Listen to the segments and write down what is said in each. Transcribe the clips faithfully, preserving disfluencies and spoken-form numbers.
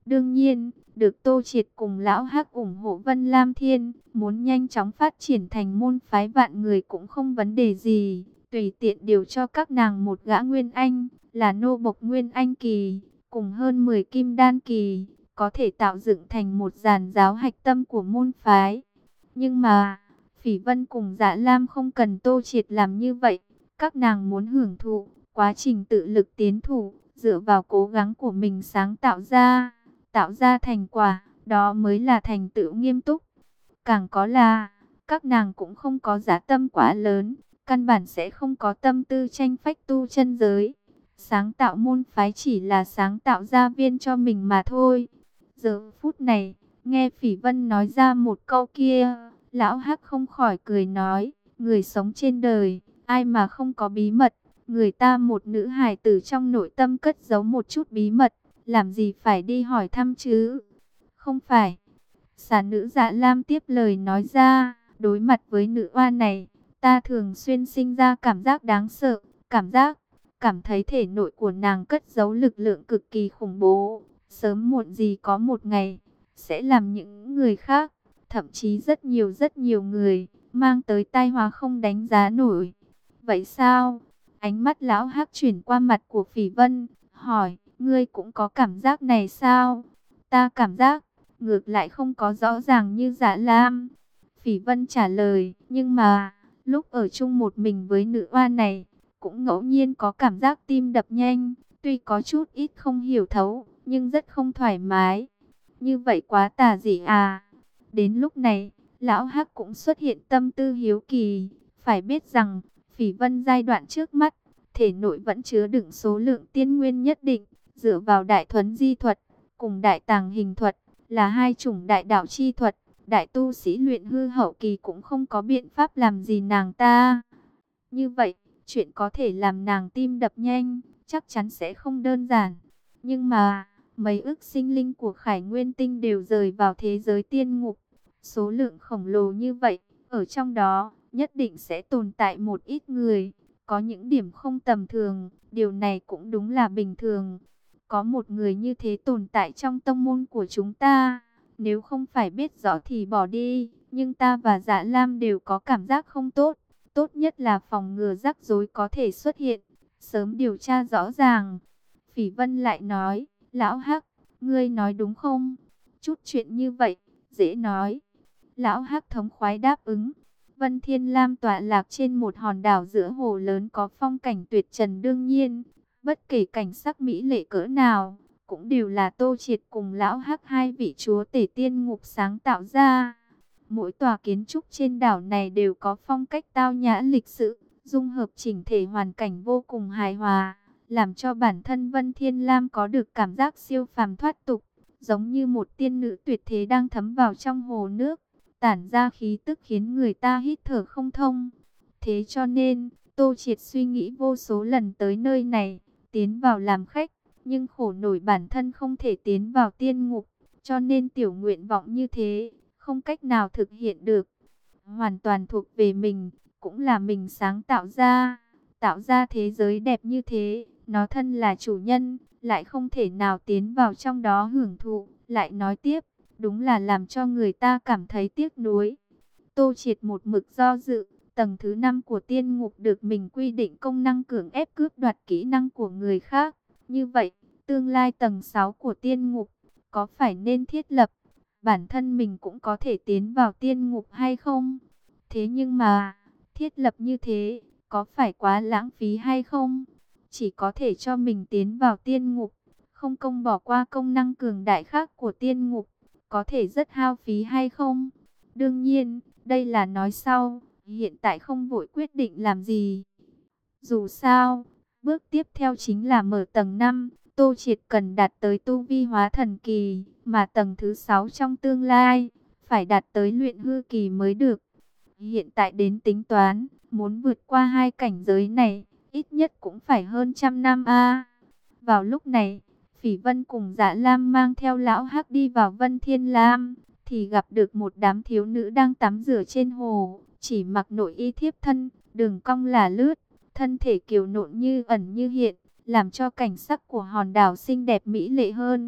Đương nhiên, được Tô Triệt cùng Lão Hắc ủng hộ, Vân Lam Thiên muốn nhanh chóng phát triển thành môn phái vạn người cũng không vấn đề gì. Tùy tiện điều cho các nàng một gã Nguyên Anh, là nô bộc Nguyên Anh kỳ, cùng hơn mười kim đan kỳ, có thể tạo dựng thành một giàn giáo hạch tâm của môn phái. Nhưng mà, Phỉ Vân cùng Dạ Lam không cần Tô Triệt làm như vậy. Các nàng muốn hưởng thụ quá trình tự lực tiến thủ, dựa vào cố gắng của mình sáng tạo ra, tạo ra thành quả, đó mới là thành tựu nghiêm túc. Càng có là, các nàng cũng không có dã tâm quá lớn, căn bản sẽ không có tâm tư tranh phách tu chân giới. Sáng tạo môn phái chỉ là sáng tạo gia viên cho mình mà thôi. Giờ phút này, nghe Phỉ Vân nói ra một câu kia, Lão Hắc không khỏi cười nói, người sống trên đời, ai mà không có bí mật. Người ta một nữ hài tử trong nội tâm cất giấu một chút bí mật, làm gì phải đi hỏi thăm chứ? Không phải. Xà nữ Dạ Lam tiếp lời nói ra, đối mặt với nữ oa này, ta thường xuyên sinh ra cảm giác đáng sợ, cảm giác, cảm thấy thể nội của nàng cất giấu lực lượng cực kỳ khủng bố. Sớm muộn gì có một ngày, sẽ làm những người khác, thậm chí rất nhiều rất nhiều người, mang tới tai họa không đánh giá nổi. Vậy sao? Ánh mắt Lão Hắc chuyển qua mặt của Phỉ Vân, hỏi, ngươi cũng có cảm giác này sao? Ta cảm giác, ngược lại không có rõ ràng như Dạ Lam. Phỉ Vân trả lời, nhưng mà, lúc ở chung một mình với nữ oa này, cũng ngẫu nhiên có cảm giác tim đập nhanh, tuy có chút ít không hiểu thấu, nhưng rất không thoải mái. Như vậy quá tà dị à? Đến lúc này, Lão Hắc cũng xuất hiện tâm tư hiếu kỳ, phải biết rằng, Phỉ Vân giai đoạn trước mắt, thể nội vẫn chứa đựng số lượng tiên nguyên nhất định, dựa vào đại thuấn di thuật, cùng đại tàng hình thuật, là hai chủng đại đạo chi thuật, đại tu sĩ luyện hư hậu kỳ cũng không có biện pháp làm gì nàng ta. Như vậy, chuyện có thể làm nàng tim đập nhanh, chắc chắn sẽ không đơn giản. Nhưng mà, mấy ức sinh linh của Khải Nguyên Tinh đều rời vào thế giới tiên ngục. Số lượng khổng lồ như vậy, ở trong đó, nhất định sẽ tồn tại một ít người, có những điểm không tầm thường, điều này cũng đúng là bình thường. Có một người như thế tồn tại trong tông môn của chúng ta, nếu không phải biết rõ thì bỏ đi, nhưng ta và Dạ Lam đều có cảm giác không tốt. Tốt nhất là phòng ngừa rắc rối có thể xuất hiện, sớm điều tra rõ ràng. Phỉ Vân lại nói, Lão Hắc, ngươi nói đúng không? Chút chuyện như vậy, dễ nói. Lão Hắc thống khoái đáp ứng. Vân Thiên Lam tọa lạc trên một hòn đảo giữa hồ lớn có phong cảnh tuyệt trần, đương nhiên, bất kể cảnh sắc mỹ lệ cỡ nào, cũng đều là Tô Triệt cùng Lão Hắc hai vị chúa tể tiên ngục sáng tạo ra. Mỗi tòa kiến trúc trên đảo này đều có phong cách tao nhã lịch sự, dung hợp chỉnh thể hoàn cảnh vô cùng hài hòa, làm cho bản thân Vân Thiên Lam có được cảm giác siêu phàm thoát tục, giống như một tiên nữ tuyệt thế đang thấm vào trong hồ nước, tản ra khí tức khiến người ta hít thở không thông. Thế cho nên, Tô Triệt suy nghĩ vô số lần tới nơi này, tiến vào làm khách, nhưng khổ nổi bản thân không thể tiến vào tiên ngục, cho nên tiểu nguyện vọng như thế, không cách nào thực hiện được. Hoàn toàn thuộc về mình, cũng là mình sáng tạo ra, tạo ra thế giới đẹp như thế, nó thân là chủ nhân, lại không thể nào tiến vào trong đó hưởng thụ, lại nói tiếp, đúng là làm cho người ta cảm thấy tiếc nuối. Tô Triệt một mực do dự, tầng thứ năm của tiên ngục được mình quy định công năng cưỡng ép cướp đoạt kỹ năng của người khác. Như vậy, tương lai tầng sáu của tiên ngục, có phải nên thiết lập, bản thân mình cũng có thể tiến vào tiên ngục hay không? Thế nhưng mà, thiết lập như thế, có phải quá lãng phí hay không? Chỉ có thể cho mình tiến vào tiên ngục, không công bỏ qua công năng cường đại khác của tiên ngục, có thể rất hao phí hay không? Đương nhiên, đây là nói sau, hiện tại không vội quyết định làm gì. Dù sao, bước tiếp theo chính là mở tầng năm, Tô Triệt cần đạt tới tu vi hóa thần kỳ, mà tầng thứ sáu trong tương lai, phải đạt tới luyện hư kỳ mới được. Hiện tại đến tính toán, muốn vượt qua hai cảnh giới này, ít nhất cũng phải hơn trăm năm a. Vào lúc này, Phỉ Vân cùng Dạ Lam mang theo Lão Hắc đi vào Vân Thiên Lam, thì gặp được một đám thiếu nữ đang tắm rửa trên hồ, chỉ mặc nội y thiếp thân, đường cong là lướt, thân thể kiều nộn như ẩn như hiện, làm cho cảnh sắc của hòn đảo xinh đẹp mỹ lệ hơn.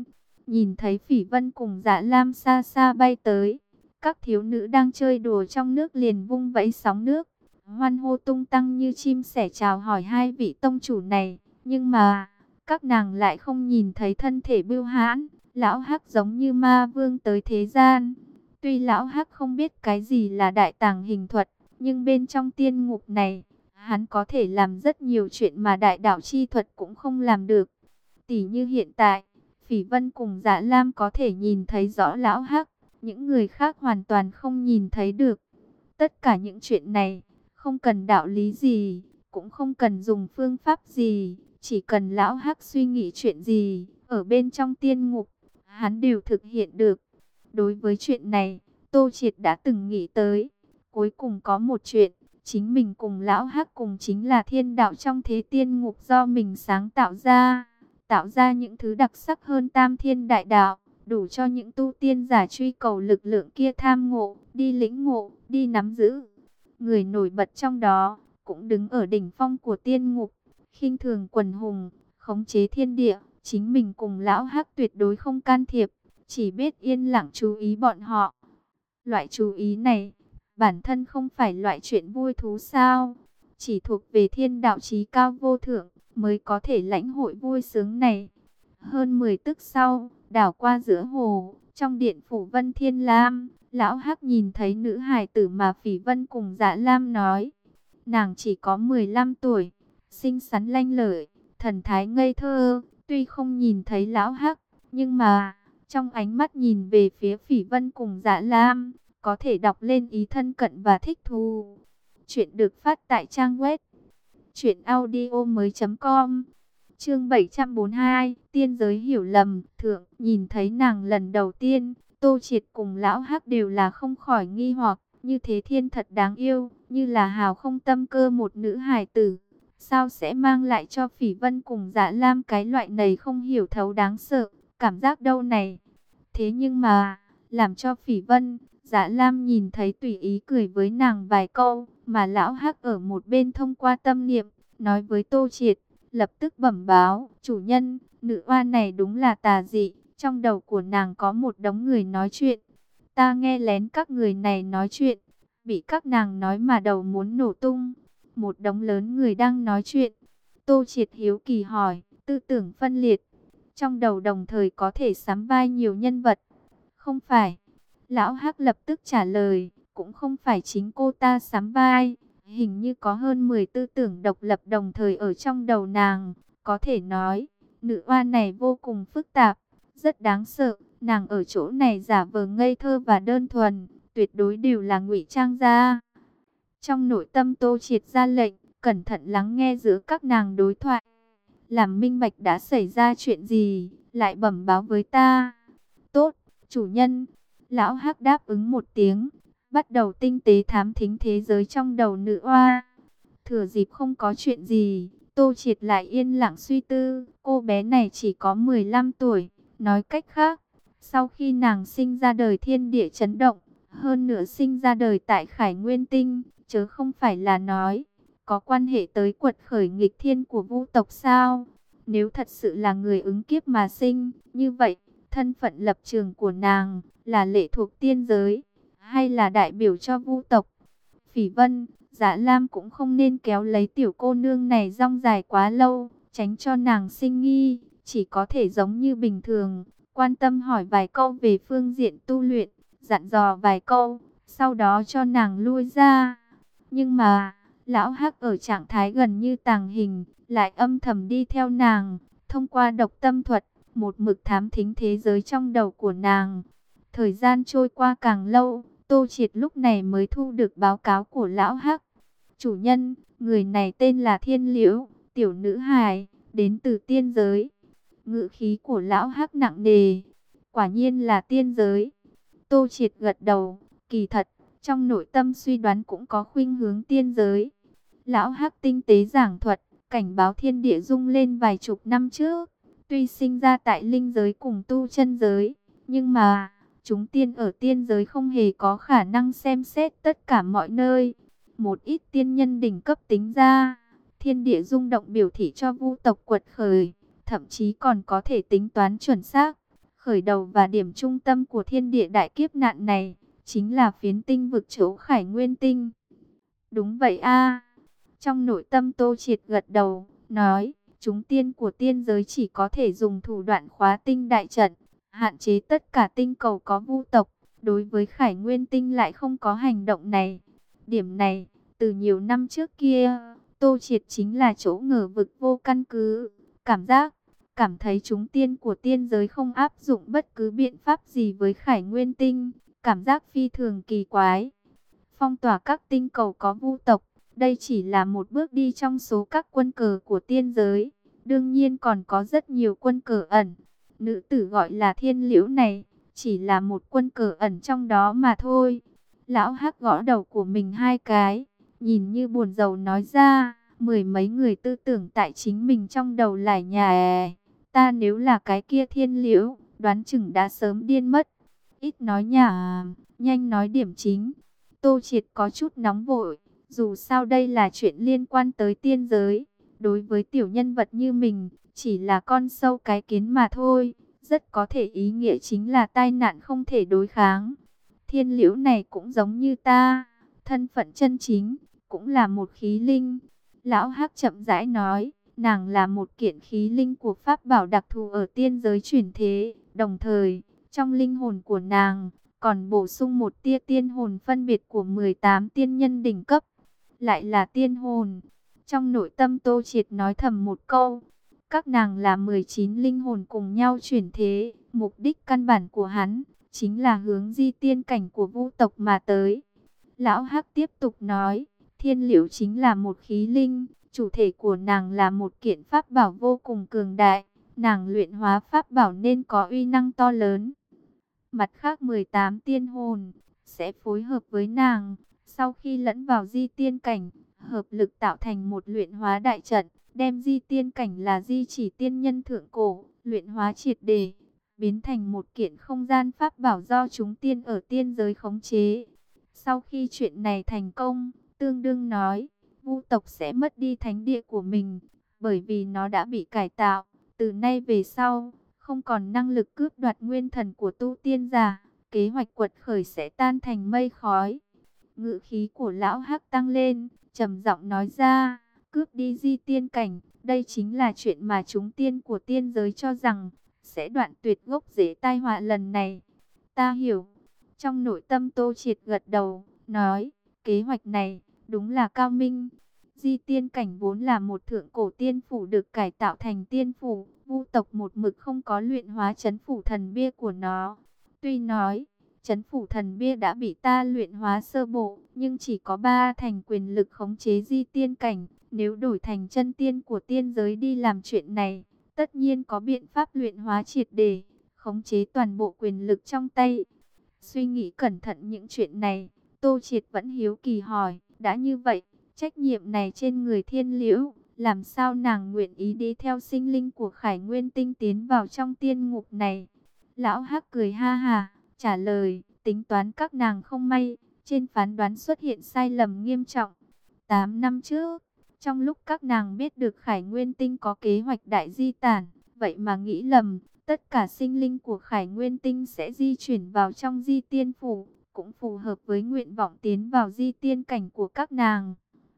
nhìn thấy Phỉ Vân cùng Dạ Lam xa xa bay tới. Các thiếu nữ đang chơi đùa trong nước liền vung vẫy sóng nước, hoan hô tung tăng như chim sẻ chào hỏi hai vị tông chủ này. Nhưng mà, các nàng lại không nhìn thấy thân thể bưu hãn, lão hắc giống như ma vương tới thế gian. Tuy lão hắc không biết cái gì là đại tàng hình thuật, nhưng bên trong tiên ngục này, hắn có thể làm rất nhiều chuyện mà đại đạo chi thuật cũng không làm được. Tỷ như hiện tại, Phỉ Vân cùng Dạ Lam có thể nhìn thấy rõ lão hắc, những người khác hoàn toàn không nhìn thấy được. Tất cả những chuyện này, không cần đạo lý gì, cũng không cần dùng phương pháp gì, chỉ cần lão hắc suy nghĩ chuyện gì, ở bên trong tiên ngục, hắn đều thực hiện được. Đối với chuyện này, Tô Triệt đã từng nghĩ tới. Cuối cùng có một chuyện, chính mình cùng lão hắc cùng chính là thiên đạo trong thế tiên ngục do mình sáng tạo ra. Tạo ra những thứ đặc sắc hơn tam thiên đại đạo, đủ cho những tu tiên giả truy cầu lực lượng kia tham ngộ, đi lĩnh ngộ, đi nắm giữ. Người nổi bật trong đó, cũng đứng ở đỉnh phong của tiên ngục, khinh thường quần hùng, khống chế thiên địa. Chính mình cùng lão hắc tuyệt đối không can thiệp, chỉ biết yên lặng chú ý bọn họ. Loại chú ý này, bản thân không phải loại chuyện vui thú sao? Chỉ thuộc về thiên đạo chí cao vô thượng, mới có thể lãnh hội vui sướng này. Hơn mười tức sau, đảo qua giữa hồ, trong điện phủ Vân Thiên Lam, lão hắc nhìn thấy nữ hài tử mà Phỉ Vân cùng Dạ Lam nói. Nàng chỉ có mười lăm tuổi, xinh xắn lanh lợi, thần thái ngây thơ. Tuy không nhìn thấy lão hắc, nhưng mà trong ánh mắt nhìn về phía Phỉ Vân cùng Dạ Lam, có thể đọc lên ý thân cận và thích thú. Chuyện được phát tại trang web truyện audio mới chấm com. Chương bảy trăm bốn mươi hai, tiên giới hiểu lầm. Thượng, nhìn thấy nàng lần đầu tiên, Tô Triệt cùng lão hắc đều là không khỏi nghi hoặc, như thế thiên thật đáng yêu, như là hào không tâm cơ một nữ hài tử. Sao sẽ mang lại cho Phỉ Vân cùng Dạ Lam cái loại này không hiểu thấu đáng sợ, cảm giác đâu này. Thế nhưng mà, làm cho Phỉ Vân, Dạ Lam nhìn thấy tùy ý cười với nàng vài câu, mà lão hắc ở một bên thông qua tâm niệm, nói với Tô Triệt, lập tức bẩm báo, chủ nhân, nữ oa này đúng là tà dị, trong đầu của nàng có một đống người nói chuyện. Ta nghe lén các người này nói chuyện, bị các nàng nói mà đầu muốn nổ tung. Một đống lớn người đang nói chuyện. Tô Triệt hiếu kỳ hỏi, tư tưởng phân liệt, trong đầu đồng thời có thể sắm vai nhiều nhân vật. Không phải. Lão hắc lập tức trả lời, cũng không phải chính cô ta sắm vai. Hình như có hơn mười tư tưởng độc lập đồng thời ở trong đầu nàng. Có thể nói, nữ oa này vô cùng phức tạp, rất đáng sợ. Nàng ở chỗ này giả vờ ngây thơ và đơn thuần, tuyệt đối đều là ngụy trang ra. Trong nội tâm Tô Triệt ra lệnh, cẩn thận lắng nghe giữa các nàng đối thoại. Làm minh bạch đã xảy ra chuyện gì, lại bẩm báo với ta. Tốt, chủ nhân. Lão hắc đáp ứng một tiếng, bắt đầu tinh tế thám thính thế giới trong đầu nữ oa. Thừa dịp không có chuyện gì, Tô Triệt lại yên lặng suy tư. Cô bé này chỉ có mười lăm tuổi, nói cách khác, sau khi nàng sinh ra đời thiên địa chấn động, hơn nữa sinh ra đời tại Khải Nguyên Tinh, chớ không phải là nói có quan hệ tới quật khởi nghịch thiên của Vu tộc sao? Nếu thật sự là người ứng kiếp mà sinh, như vậy, thân phận lập trường của nàng là lệ thuộc tiên giới, hay là đại biểu cho Vu tộc? Phỉ Vân, Dạ Lam cũng không nên kéo lấy tiểu cô nương này rong dài quá lâu, tránh cho nàng sinh nghi, chỉ có thể giống như bình thường, quan tâm hỏi vài câu về phương diện tu luyện, dặn dò vài câu, sau đó cho nàng lui ra. Nhưng mà, lão hắc ở trạng thái gần như tàng hình, lại âm thầm đi theo nàng, thông qua độc tâm thuật, một mực thám thính thế giới trong đầu của nàng. Thời gian trôi qua càng lâu, Tô Triệt lúc này mới thu được báo cáo của lão hắc. Chủ nhân, người này tên là Thiên Liễu, tiểu nữ hài, đến từ tiên giới. Ngữ khí của lão hắc nặng nề, quả nhiên là tiên giới. Tô Triệt gật đầu, kỳ thật, trong nội tâm suy đoán cũng có khuynh hướng tiên giới. Lão hắc tinh tế giảng thuật, cảnh báo thiên địa rung lên vài chục năm trước. Tuy sinh ra tại linh giới cùng tu chân giới, nhưng mà chúng tiên ở tiên giới không hề có khả năng xem xét tất cả mọi nơi. Một ít tiên nhân đỉnh cấp tính ra, thiên địa rung động biểu thị cho Vu tộc quật khởi, thậm chí còn có thể tính toán chuẩn xác, Khởi đầu và điểm trung tâm của thiên địa đại kiếp nạn này, chính là phiến tinh vực chỗ Khải Nguyên Tinh. Đúng vậy a. Trong nội tâm Tô Triệt gật đầu, nói, chúng tiên của tiên giới chỉ có thể dùng thủ đoạn khóa tinh đại trận, hạn chế tất cả tinh cầu có vu tộc. Đối với Khải Nguyên Tinh lại không có hành động này. Điểm này, từ nhiều năm trước kia, Tô Triệt chính là chỗ ngờ vực vô căn cứ. Cảm giác, cảm thấy chúng tiên của tiên giới không áp dụng bất cứ biện pháp gì với Khải Nguyên Tinh. Cảm giác phi thường kỳ quái. Phong tỏa các tinh cầu có vu tộc, đây chỉ là một bước đi trong số các quân cờ của tiên giới. Đương nhiên còn có rất nhiều quân cờ ẩn. Nữ tử gọi là Thiên Liễu này, chỉ là một quân cờ ẩn trong đó mà thôi. Lão Hắc gõ đầu của mình hai cái, nhìn như buồn rầu nói ra, mười mấy người tư tưởng tại chính mình trong đầu lải nhà. Ta nếu là cái kia Thiên Liễu, đoán chừng đã sớm điên mất. Ít nói nhả, nhanh nói điểm chính. Tô Triệt có chút nóng vội, dù sao đây là chuyện liên quan tới tiên giới. Đối với tiểu nhân vật như mình, chỉ là con sâu cái kiến mà thôi. Rất có thể ý nghĩa chính là tai nạn không thể đối kháng. Thiên Liễu này cũng giống như ta, thân phận chân chính, cũng là một khí linh. Lão Hắc chậm rãi nói, nàng là một kiện khí linh của pháp bảo đặc thù ở tiên giới chuyển thế. Đồng thời, trong linh hồn của nàng, còn bổ sung một tia tiên hồn phân biệt của mười tám tiên nhân đỉnh cấp. Lại là tiên hồn. Trong nội tâm Tô Triệt nói thầm một câu. Các nàng là mười chín linh hồn cùng nhau chuyển thế. Mục đích căn bản của hắn chính là hướng di tiên cảnh của vu tộc mà tới. Lão Hắc tiếp tục nói, Thiên Liễu chính là một khí linh. Chủ thể của nàng là một kiện pháp bảo vô cùng cường đại. Nàng luyện hóa pháp bảo nên có uy năng to lớn. Mặt khác mười tám tiên hồn sẽ phối hợp với nàng. Sau khi lẫn vào di tiên cảnh, hợp lực tạo thành một luyện hóa đại trận. Đem di tiên cảnh là di chỉ tiên nhân thượng cổ, luyện hóa triệt để, biến thành một kiện không gian pháp bảo do chúng tiên ở tiên giới khống chế. Sau khi chuyện này thành công, tương đương nói, vu tộc sẽ mất đi thánh địa của mình, bởi vì nó đã bị cải tạo. Từ nay về sau, không còn năng lực cướp đoạt nguyên thần của tu tiên giả, kế hoạch quật khởi sẽ tan thành mây khói. Ngự khí của lão Hắc tăng lên, trầm giọng nói ra, cướp đi di tiên cảnh, đây chính là chuyện mà chúng tiên của tiên giới cho rằng sẽ đoạn tuyệt gốc rễ tai họa lần này. Ta hiểu. Trong nội tâm Tô Triệt gật đầu, nói, kế hoạch này đúng là cao minh. Di tiên cảnh vốn là một thượng cổ tiên phủ được cải tạo thành tiên phủ, vu tộc một mực không có luyện hóa trấn phủ thần bia của nó. Tuy nói, trấn phủ thần bia đã bị ta luyện hóa sơ bộ, nhưng chỉ có ba thành quyền lực khống chế di tiên cảnh. Nếu đổi thành chân tiên của tiên giới đi làm chuyện này, tất nhiên có biện pháp luyện hóa triệt để, khống chế toàn bộ quyền lực trong tay. Suy nghĩ cẩn thận những chuyện này, Tô Triệt vẫn hiếu kỳ hỏi, đã như vậy, trách nhiệm này trên người Thiên Liễu, làm sao nàng nguyện ý đi theo sinh linh của Khải Nguyên Tinh tiến vào trong tiên ngục này? Lão Hắc cười ha hà, trả lời, tính toán các nàng không may, trên phán đoán xuất hiện sai lầm nghiêm trọng. Tám năm trước, trong lúc các nàng biết được Khải Nguyên Tinh có kế hoạch đại di tản, vậy mà nghĩ lầm, tất cả sinh linh của Khải Nguyên Tinh sẽ di chuyển vào trong di tiên phủ, cũng phù hợp với nguyện vọng tiến vào di tiên cảnh của các nàng.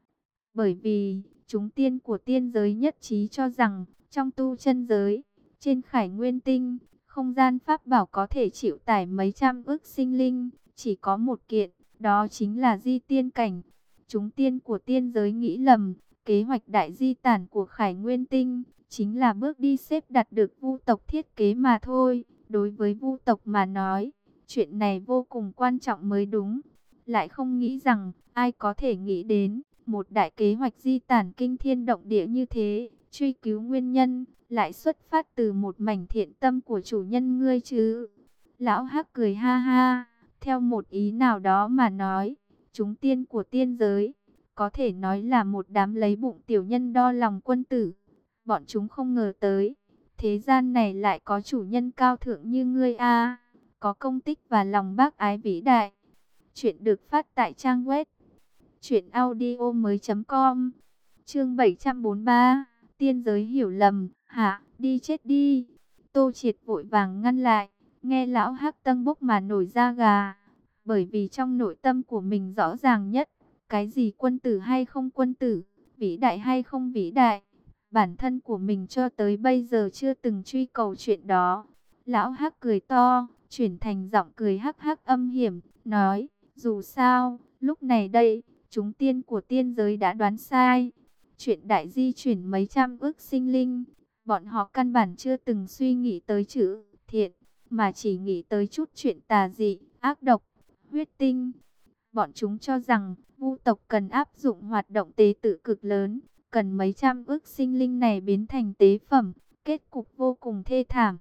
Bởi vì, chúng tiên của tiên giới nhất trí cho rằng, trong tu chân giới, trên Khải Nguyên Tinh, không gian pháp bảo có thể chịu tải mấy trăm ức sinh linh, chỉ có một kiện, đó chính là di tiên cảnh. Chúng tiên của tiên giới nghĩ lầm, kế hoạch đại di tản của Khải Nguyên Tinh chính là bước đi xếp đặt được vu tộc thiết kế mà thôi. Đối với vu tộc mà nói, chuyện này vô cùng quan trọng mới đúng. Lại không nghĩ rằng, ai có thể nghĩ đến, một đại kế hoạch di tản kinh thiên động địa như thế, truy cứu nguyên nhân, lại xuất phát từ một mảnh thiện tâm của chủ nhân ngươi chứ. Lão Hắc cười ha ha, theo một ý nào đó mà nói, chúng tiên của tiên giới, có thể nói là một đám lấy bụng tiểu nhân đo lòng quân tử. Bọn chúng không ngờ tới, thế gian này lại có chủ nhân cao thượng như ngươi a, có công tích và lòng bác ái vĩ đại. Chuyện được phát tại trang web truyện audio mới chấm com. Chương bảy trăm bốn mươi ba, tiên giới hiểu lầm, hả, đi chết đi. Tô Triệt vội vàng ngăn lại, Nghe lão Hắc tâng bốc mà nổi da gà, bởi vì trong nội tâm của mình rõ ràng nhất, cái gì quân tử hay không quân tử, vĩ đại hay không vĩ đại, bản thân của mình cho tới bây giờ chưa từng truy cầu chuyện đó. Lão Hắc cười to, chuyển thành giọng cười hắc hắc âm hiểm, nói, dù sao, lúc này đây, chúng tiên của tiên giới đã đoán sai. Chuyện đại di chuyển mấy trăm ức sinh linh, bọn họ căn bản chưa từng suy nghĩ tới chữ thiện, mà chỉ nghĩ tới chút chuyện tà dị, ác độc, huyết tinh. Bọn chúng cho rằng vu tộc cần áp dụng hoạt động tế tự cực lớn, cần mấy trăm ức sinh linh này biến thành tế phẩm, kết cục vô cùng thê thảm.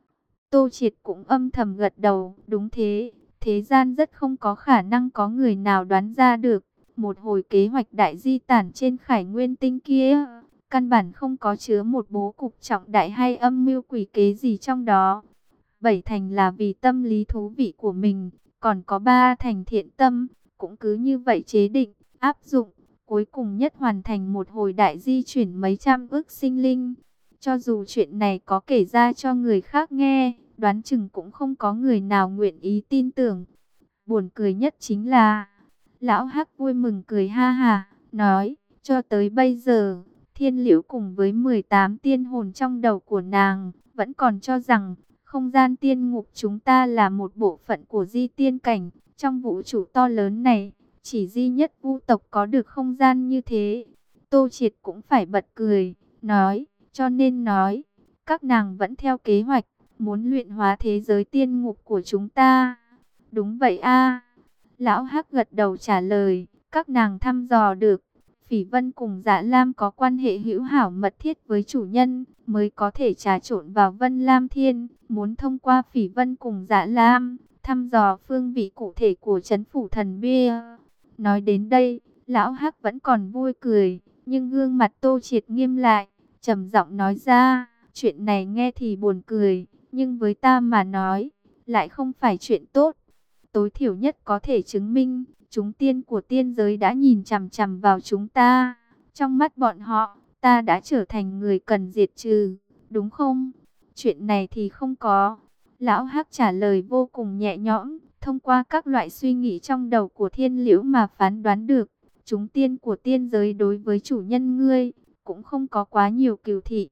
Tô Triệt cũng âm thầm gật đầu, đúng thế, thế gian rất không có khả năng có người nào đoán ra được. Một hồi kế hoạch đại di tản trên Khải Nguyên tinh kia, căn bản không có chứa một bố cục trọng đại hay âm mưu quỷ kế gì trong đó. Bảy thành là vì tâm lý thú vị của mình, còn có ba thành thiện tâm, cũng cứ như vậy chế định, áp dụng, cuối cùng nhất hoàn thành một hồi đại di chuyển mấy trăm ức sinh linh. Cho dù chuyện này có kể ra cho người khác nghe, đoán chừng cũng không có người nào nguyện ý tin tưởng. Buồn cười nhất chính là, lão Hắc vui mừng cười ha ha, nói, cho tới bây giờ, Thiên Liễu cùng với mười tám tiên hồn trong đầu của nàng, vẫn còn cho rằng, không gian tiên ngục chúng ta là một bộ phận của di tiên cảnh, trong vũ trụ to lớn này, chỉ duy nhất vu tộc có được không gian như thế. Tô Triệt cũng phải bật cười, nói, cho nên nói, các nàng vẫn theo kế hoạch, muốn luyện hóa thế giới tiên ngục của chúng ta. Đúng vậy a. Lão Hắc gật đầu trả lời, các nàng thăm dò được, Phỉ Vân cùng Dạ Lam có quan hệ hữu hảo mật thiết với chủ nhân, mới có thể trà trộn vào Vân Lam Thiên, muốn thông qua Phỉ Vân cùng Dạ Lam, thăm dò phương vị cụ thể của trấn phủ thần bia. Nói đến đây, lão Hắc vẫn còn vui cười, nhưng gương mặt Tô Triệt nghiêm lại, trầm giọng nói ra, chuyện này nghe thì buồn cười, nhưng với ta mà nói, lại không phải chuyện tốt. Tối thiểu nhất có thể chứng minh, chúng tiên của tiên giới đã nhìn chằm chằm vào chúng ta. Trong mắt bọn họ, ta đã trở thành người cần diệt trừ, đúng không? Chuyện này thì không có. Lão Hắc trả lời vô cùng nhẹ nhõm, thông qua các loại suy nghĩ trong đầu của Thiên Liễu mà phán đoán được. Chúng tiên của tiên giới đối với chủ nhân ngươi, cũng không có quá nhiều cừu thị.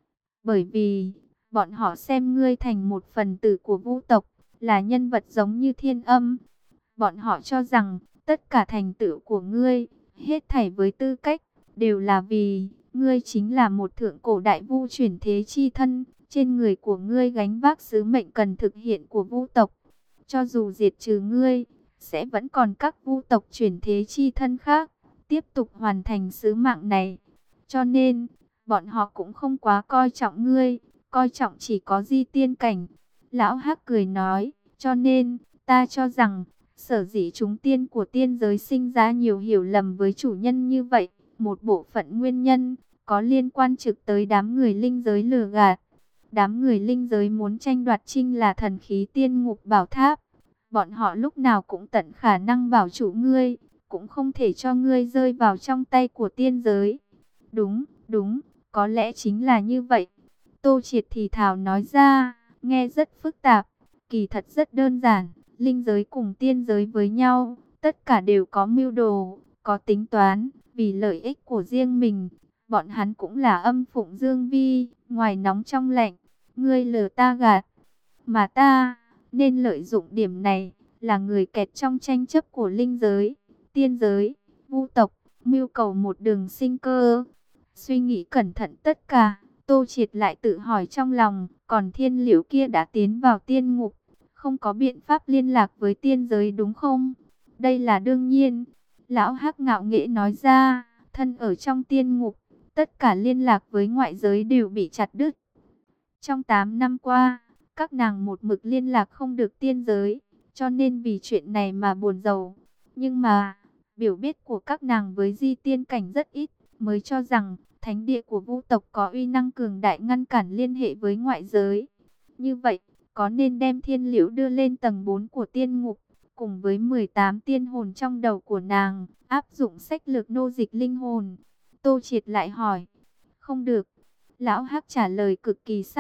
Bởi vì, bọn họ xem ngươi thành một phần tử của vu tộc, là nhân vật giống như Thiên Âm. Bọn họ cho rằng, tất cả thành tựu của ngươi, hết thảy với tư cách, đều là vì, ngươi chính là một thượng cổ đại vu chuyển thế chi thân, trên người của ngươi gánh vác sứ mệnh cần thực hiện của vu tộc. Cho dù diệt trừ ngươi, sẽ vẫn còn các vu tộc chuyển thế chi thân khác, tiếp tục hoàn thành sứ mạng này. Cho nên, bọn họ cũng không quá coi trọng ngươi, coi trọng chỉ có di tiên cảnh. Lão Hắc cười nói, cho nên, ta cho rằng, sở dĩ chúng tiên của tiên giới sinh ra nhiều hiểu lầm với chủ nhân như vậy, một bộ phận nguyên nhân, có liên quan trực tới đám người linh giới lừa gạt. Đám người linh giới muốn tranh đoạt Trinh là thần khí tiên ngục bảo tháp. Bọn họ lúc nào cũng tận khả năng bảo chủ ngươi, cũng không thể cho ngươi rơi vào trong tay của tiên giới. Đúng, đúng, có lẽ chính là như vậy. Tô Triệt thì thào nói ra, nghe rất phức tạp, kỳ thật rất đơn giản. Linh giới cùng tiên giới với nhau, tất cả đều có mưu đồ, có tính toán, vì lợi ích của riêng mình. Bọn hắn cũng là âm phụng dương vi, ngoài nóng trong lạnh, ngươi lừa ta gạt. Mà ta, nên lợi dụng điểm này, là người kẹt trong tranh chấp của linh giới, tiên giới, vu tộc, mưu cầu một đường sinh cơ. Suy nghĩ cẩn thận tất cả, Tô Triệt lại tự hỏi trong lòng, còn Thiên Liễu kia đã tiến vào tiên ngục, không có biện pháp liên lạc với tiên giới đúng không? Đây là đương nhiên. Lão Hắc ngạo nghễ nói ra, thân ở trong tiên ngục, tất cả liên lạc với ngoại giới đều bị chặt đứt. Trong tám năm qua, các nàng một mực liên lạc không được tiên giới, cho nên vì chuyện này mà buồn rầu. Nhưng mà, biểu biết của các nàng với di tiên cảnh rất ít, mới cho rằng thánh địa của vu tộc có uy năng cường đại ngăn cản liên hệ với ngoại giới. Như vậy, có nên đem Thiên Liễu đưa lên tầng bốn của tiên ngục, cùng với mười tám tiên hồn trong đầu của nàng, áp dụng sách lược nô dịch linh hồn? Tô Triệt lại hỏi. Không được. Lão Hắc trả lời cực kỳ xác định,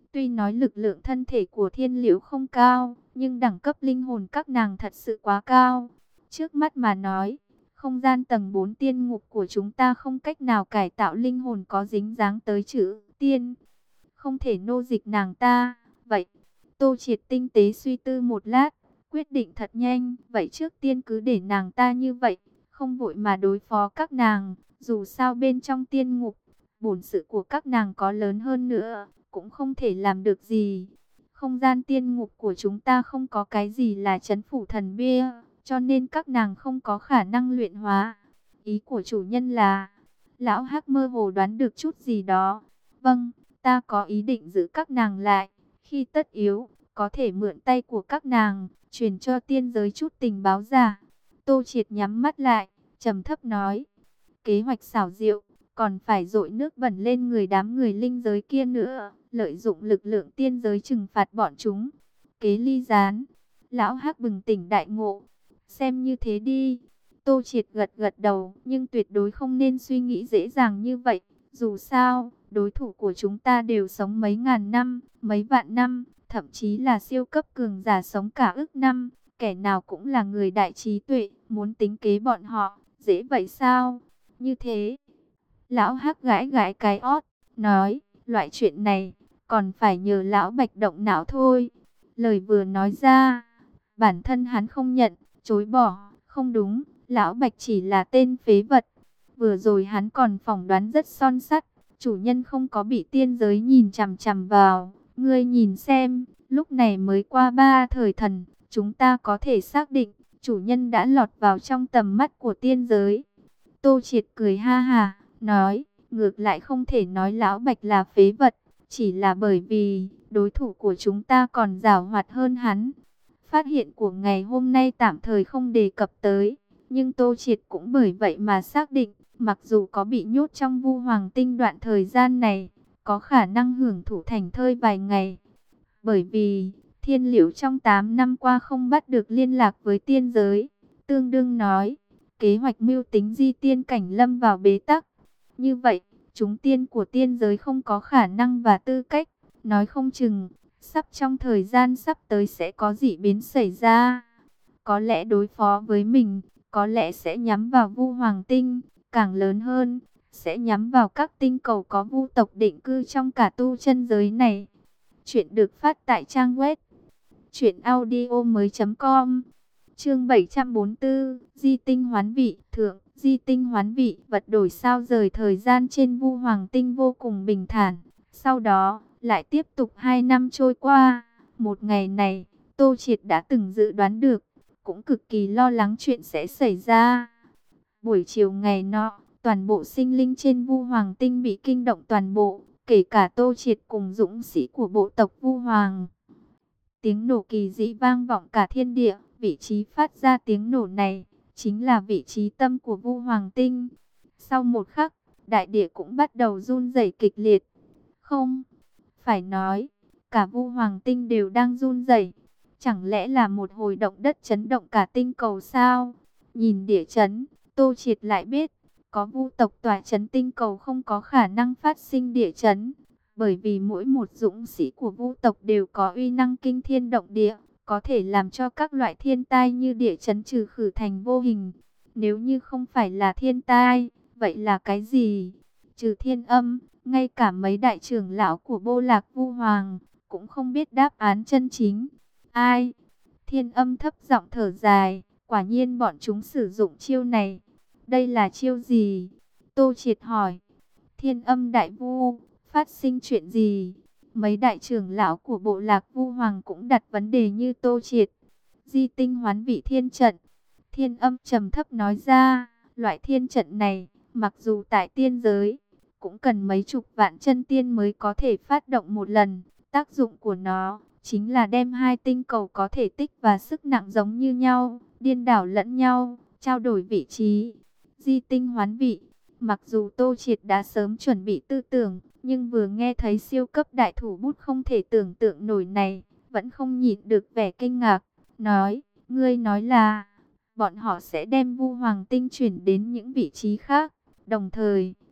Tuy nói lực lượng thân thể của Thiên Liễu không cao, nhưng đẳng cấp linh hồn các nàng thật sự quá cao. Trước mắt mà nói, không gian tầng bốn tiên ngục của chúng ta không cách nào cải tạo linh hồn có dính dáng tới chữ tiên. Không thể nô dịch nàng ta. Vậy, Tô Triệt tinh tế suy tư một lát, quyết định thật nhanh. Vậy trước tiên cứ để nàng ta như vậy, không vội mà đối phó các nàng. Dù sao bên trong tiên ngục, bổn sự của các nàng có lớn hơn nữa, cũng không thể làm được gì. Không gian tiên ngục của chúng ta không có cái gì là trấn phủ thần bia, cho nên các nàng không có khả năng luyện hóa. Ý của chủ nhân là, lão Hắc mơ hồ đoán được chút gì đó. Vâng, ta có ý định giữ các nàng lại, khi tất yếu, có thể mượn tay của các nàng, truyền cho tiên giới chút tình báo giả. Tô Triệt nhắm mắt lại, trầm thấp nói, kế hoạch xảo diệu, còn phải dội nước bẩn lên người đám người linh giới kia nữa, lợi dụng lực lượng tiên giới trừng phạt bọn chúng. Kế ly gián, lão Hắc bừng tỉnh đại ngộ, xem như thế đi. Tô Triệt gật gật đầu, nhưng tuyệt đối không nên suy nghĩ dễ dàng như vậy. Dù sao, đối thủ của chúng ta đều sống mấy ngàn năm, mấy vạn năm, thậm chí là siêu cấp cường giả sống cả ức năm. Kẻ nào cũng là người đại trí tuệ, muốn tính kế bọn họ, dễ vậy sao? Như thế, lão Hắc gãi gãi cái ót, nói, loại chuyện này, còn phải nhờ lão Bạch động não thôi. Lời vừa nói ra, bản thân hắn không nhận, chối bỏ, không đúng, lão Bạch chỉ là tên phế vật. Vừa rồi hắn còn phỏng đoán rất son sắt, chủ nhân không có bị tiên giới nhìn chằm chằm vào. Ngươi nhìn xem, lúc này mới qua ba thời thần, chúng ta có thể xác định, chủ nhân đã lọt vào trong tầm mắt của tiên giới. Tô Triệt cười ha hà, nói, ngược lại không thể nói lão Bạch là phế vật, chỉ là bởi vì đối thủ của chúng ta còn giàu hoạt hơn hắn. Phát hiện của ngày hôm nay tạm thời không đề cập tới, nhưng Tô Triệt cũng bởi vậy mà xác định, mặc dù có bị nhốt trong Vu Hoàng Tinh đoạn thời gian này, có khả năng hưởng thụ thành thơi vài ngày. Bởi vì, Thiên Liễu trong tám năm qua không bắt được liên lạc với tiên giới, tương đương nói, kế hoạch mưu tính di tiên cảnh lâm vào bế tắc. Như vậy, chúng tiên của tiên giới không có khả năng và tư cách, nói không chừng, sắp trong thời gian sắp tới sẽ có dị biến xảy ra. Có lẽ đối phó với mình, có lẽ sẽ nhắm vào Vu Hoàng Tinh, càng lớn hơn, sẽ nhắm vào các tinh cầu có vu tộc định cư trong cả tu chân giới này. Chuyện được phát tại trang web truyện audio mới chấm com. Chương bảy trăm bốn mươi tư, Di tinh hoán vị. Thượng, Di tinh hoán vị, vật đổi sao rời thời gian trên Vu Hoàng Tinh vô cùng bình thản. Sau đó, lại tiếp tục hai năm trôi qua. Một ngày này, Tô Triệt đã từng dự đoán được, cũng cực kỳ lo lắng chuyện sẽ xảy ra. Buổi chiều ngày nọ, toàn bộ sinh linh trên Vu Hoàng Tinh bị kinh động toàn bộ, kể cả Tô Triệt cùng dũng sĩ của bộ tộc Vu Hoàng. Tiếng nổ kỳ dị vang vọng cả thiên địa, vị trí phát ra tiếng nổ này, chính là vị trí tâm của Vu Hoàng Tinh. Sau một khắc, đại địa cũng bắt đầu run rẩy kịch liệt. Không, phải nói, cả Vu Hoàng Tinh đều đang run rẩy. Chẳng lẽ là một hồi động đất chấn động cả tinh cầu sao? Nhìn địa chấn, Tô Triệt lại biết, có vu tộc tỏa chấn tinh cầu không có khả năng phát sinh địa chấn. Bởi vì mỗi một dũng sĩ của vu tộc đều có uy năng kinh thiên động địa, có thể làm cho các loại thiên tai như địa chấn trừ khử thành vô hình. Nếu như không phải là thiên tai, vậy là cái gì? Trừ thiên âm, ngay cả mấy đại trưởng lão của Bô Lạc Vu Hoàng cũng không biết đáp án chân chính. Ai? Thiên âm thấp giọng thở dài, quả nhiên bọn chúng sử dụng chiêu này. Đây là chiêu gì? Tô Triệt hỏi. Thiên âm đại vu, phát sinh chuyện gì? Mấy đại trưởng lão của Bộ Lạc Vu Hoàng cũng đặt vấn đề như Tô Triệt. Di tinh hoán vị thiên trận. Thiên âm trầm thấp nói ra, loại thiên trận này, mặc dù tại tiên giới, cũng cần mấy chục vạn chân tiên mới có thể phát động một lần. Tác dụng của nó chính là đem hai tinh cầu có thể tích và sức nặng giống như nhau, điên đảo lẫn nhau, trao đổi vị trí. Di tinh hoán vị, mặc dù Tô Triệt đã sớm chuẩn bị tư tưởng, nhưng vừa nghe thấy siêu cấp đại thủ bút không thể tưởng tượng nổi này, vẫn không nhịn được vẻ kinh ngạc, nói, ngươi nói là bọn họ sẽ đem Vu Hoàng Tinh chuyển đến những vị trí khác, đồng thời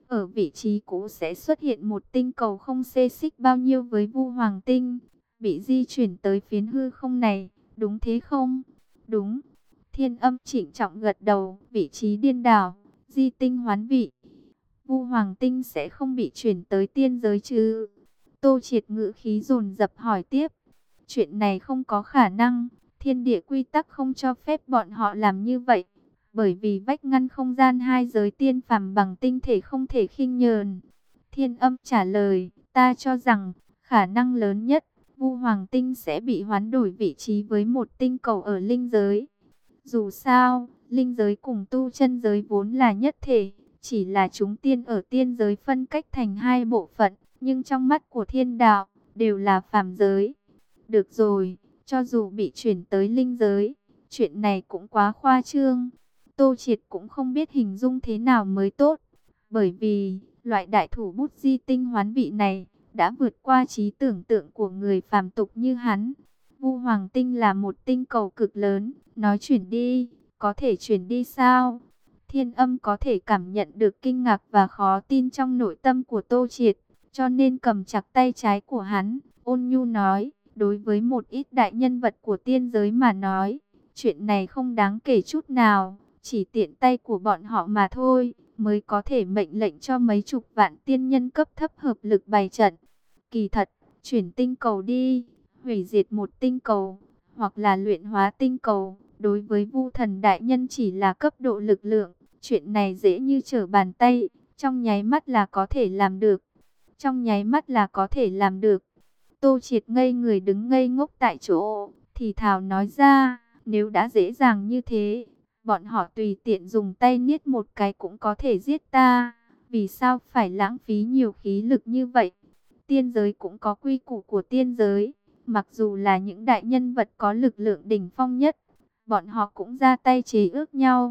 ở vị trí cũ sẽ xuất hiện một tinh cầu không xê xích bao nhiêu với Vu Hoàng Tinh, bị di chuyển tới phiến hư không này, đúng thế không? Đúng. Thiên Âm trịnh trọng gật đầu, vị trí điên đảo, di tinh hoán vị. Vu Hoàng Tinh sẽ không bị chuyển tới tiên giới chứ? Tô Triệt ngữ khí dồn dập hỏi tiếp. Chuyện này không có khả năng, thiên địa quy tắc không cho phép bọn họ làm như vậy. Bởi vì vách ngăn không gian hai giới tiên phàm bằng tinh thể không thể khinh nhờn. Thiên Âm trả lời, ta cho rằng khả năng lớn nhất, Vu Hoàng Tinh sẽ bị hoán đổi vị trí với một tinh cầu ở linh giới. Dù sao, linh giới cùng tu chân giới vốn là nhất thể, chỉ là chúng tiên ở tiên giới phân cách thành hai bộ phận, nhưng trong mắt của thiên đạo, đều là phàm giới. Được rồi, cho dù bị chuyển tới linh giới, chuyện này cũng quá khoa trương. Tô Triệt cũng không biết hình dung thế nào mới tốt, bởi vì loại đại thủ bút di tinh hoán vị này đã vượt qua trí tưởng tượng của người phàm tục như hắn. Vu Hoàng Tinh là một tinh cầu cực lớn, nói chuyển đi, có thể chuyển đi sao? Thiên Âm có thể cảm nhận được kinh ngạc và khó tin trong nội tâm của Tô Triệt, cho nên cầm chặt tay trái của hắn, ôn nhu nói, đối với một ít đại nhân vật của tiên giới mà nói, chuyện này không đáng kể chút nào, chỉ tiện tay của bọn họ mà thôi, mới có thể mệnh lệnh cho mấy chục vạn tiên nhân cấp thấp hợp lực bày trận. Kỳ thật, chuyển tinh cầu đi, hủy diệt một tinh cầu, hoặc là luyện hóa tinh cầu, đối với Vu Thần đại nhân chỉ là cấp độ lực lượng, chuyện này dễ như trở bàn tay, trong nháy mắt là có thể làm được. Trong nháy mắt là có thể làm được. Tô Triệt ngây người đứng ngây ngốc tại chỗ, thì thào nói ra, nếu đã dễ dàng như thế, bọn họ tùy tiện dùng tay niết một cái cũng có thể giết ta, vì sao phải lãng phí nhiều khí lực như vậy? Tiên giới cũng có quy củ của tiên giới, mặc dù là những đại nhân vật có lực lượng đỉnh phong nhất, bọn họ cũng ra tay chế ước nhau.